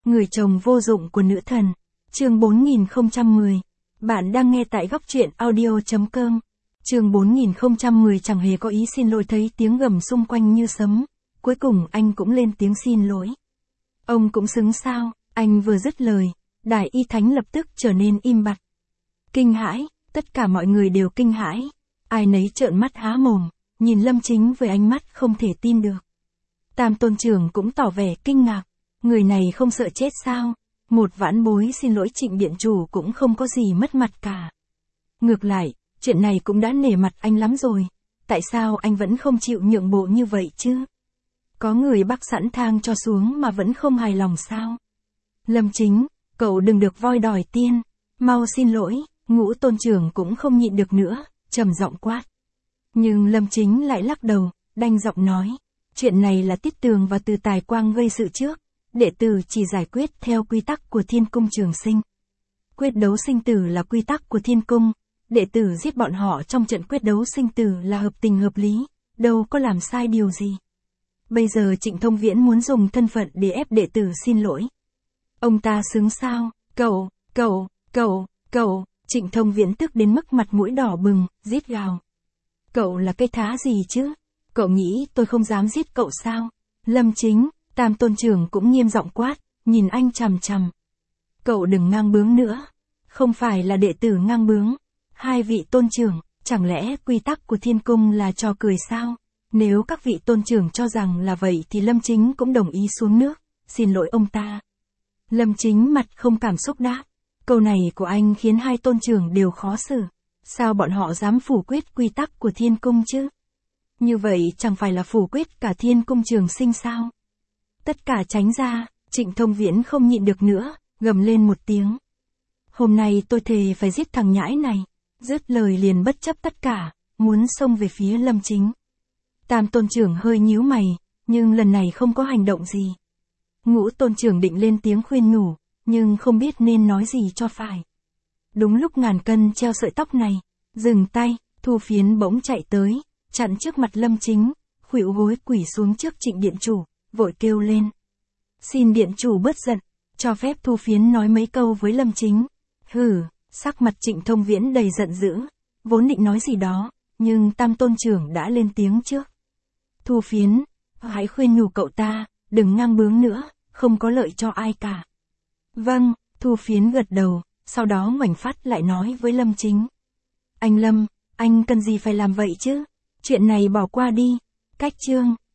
Người chồng vô dụng của nữ thần. Chương 4010. Bạn đang nghe tại góc truyện audio.com. Chương 4010 chẳng hề có ý xin lỗi, thấy tiếng gầm xung quanh như sấm. Cuối cùng anh cũng lên tiếng xin lỗi. Ông cũng xứng sao, anh vừa dứt lời, Đại Y Thánh lập tức trở nên im bặt. Kinh hãi, tất cả mọi người đều kinh hãi. Ai nấy trợn mắt há mồm, nhìn Lâm Chính với ánh mắt không thể tin được. Tam tôn trưởng cũng tỏ vẻ kinh ngạc. Người này không sợ chết sao? Một vãn bối xin lỗi Trịnh điện chủ cũng không có gì mất mặt cả. Ngược lại, chuyện này cũng đã nể mặt anh lắm rồi. Tại sao anh vẫn không chịu nhượng bộ như vậy chứ? Có người bắc sẵn thang cho xuống mà vẫn không hài lòng sao? Lâm Chính, cậu đừng được voi đòi tiên. Mau xin lỗi. Ngũ tôn trưởng cũng không nhịn được nữa, trầm giọng quát. Nhưng Lâm Chính lại lắc đầu, đanh giọng nói. Chuyện này là Tiết Tường và Từ Tài Quang gây sự trước. Đệ tử chỉ giải quyết theo quy tắc của Thiên Cung Trường Sinh. Quyết đấu sinh tử là quy tắc của Thiên Cung. Đệ tử giết bọn họ trong trận quyết đấu sinh tử là hợp tình hợp lý, đâu có làm sai điều gì. Bây giờ Trịnh Thông Viễn muốn dùng thân phận để ép đệ tử xin lỗi. Ông ta xứng sao? Cậu, Trịnh Thông Viễn tức đến mức mặt mũi đỏ bừng, rít gào. Cậu là cái thá gì chứ? Cậu nghĩ tôi không dám giết cậu sao? Lâm Chính, Tam tôn trưởng cũng nghiêm giọng quát, nhìn anh chằm chằm. Cậu đừng ngang bướng nữa. Không phải là đệ tử ngang bướng. Hai vị tôn trưởng, chẳng lẽ quy tắc của Thiên Cung là trò cười sao? Nếu các vị tôn trưởng cho rằng là vậy thì Lâm Chính cũng đồng ý xuống nước, xin lỗi ông ta. Lâm Chính mặt không cảm xúc đáp. Câu này của anh khiến hai tôn trưởng đều khó xử. Sao bọn họ dám phủ quyết quy tắc của Thiên Cung chứ? Như vậy chẳng phải là phủ quyết cả Thiên Cung Trường Sinh sao? Tất cả tránh ra, Trịnh Thông Viễn không nhịn được nữa, gầm lên một tiếng. Hôm nay tôi thề phải giết thằng nhãi này. Dứt lời liền bất chấp tất cả, muốn xông về phía Lâm Chính. Tam tôn trưởng hơi nhíu mày, nhưng lần này không có hành động gì. Ngũ tôn trưởng định lên tiếng khuyên nhủ, nhưng không biết nên nói gì cho phải. Đúng lúc ngàn cân treo sợi tóc này, dừng tay, Thu Phiến bỗng chạy tới, chặn trước mặt Lâm Chính, khuỵu gối quỳ xuống trước Trịnh điện chủ, vội kêu lên. Xin điện chủ bớt giận, cho phép Thu Phiến nói mấy câu với Lâm Chính. Hừ, sắc mặt Trịnh Thông Viễn đầy giận dữ, vốn định nói gì đó, nhưng Tam tôn trưởng đã lên tiếng trước. Thu Phiến, hãy khuyên nhủ cậu ta, đừng ngang bướng nữa, không có lợi cho ai cả. Vâng, Thu Phiến gật đầu, sau đó ngoảnh phát lại nói với Lâm Chính. Anh Lâm, anh cần gì phải làm vậy chứ? Chuyện này bỏ qua đi. Cách chương.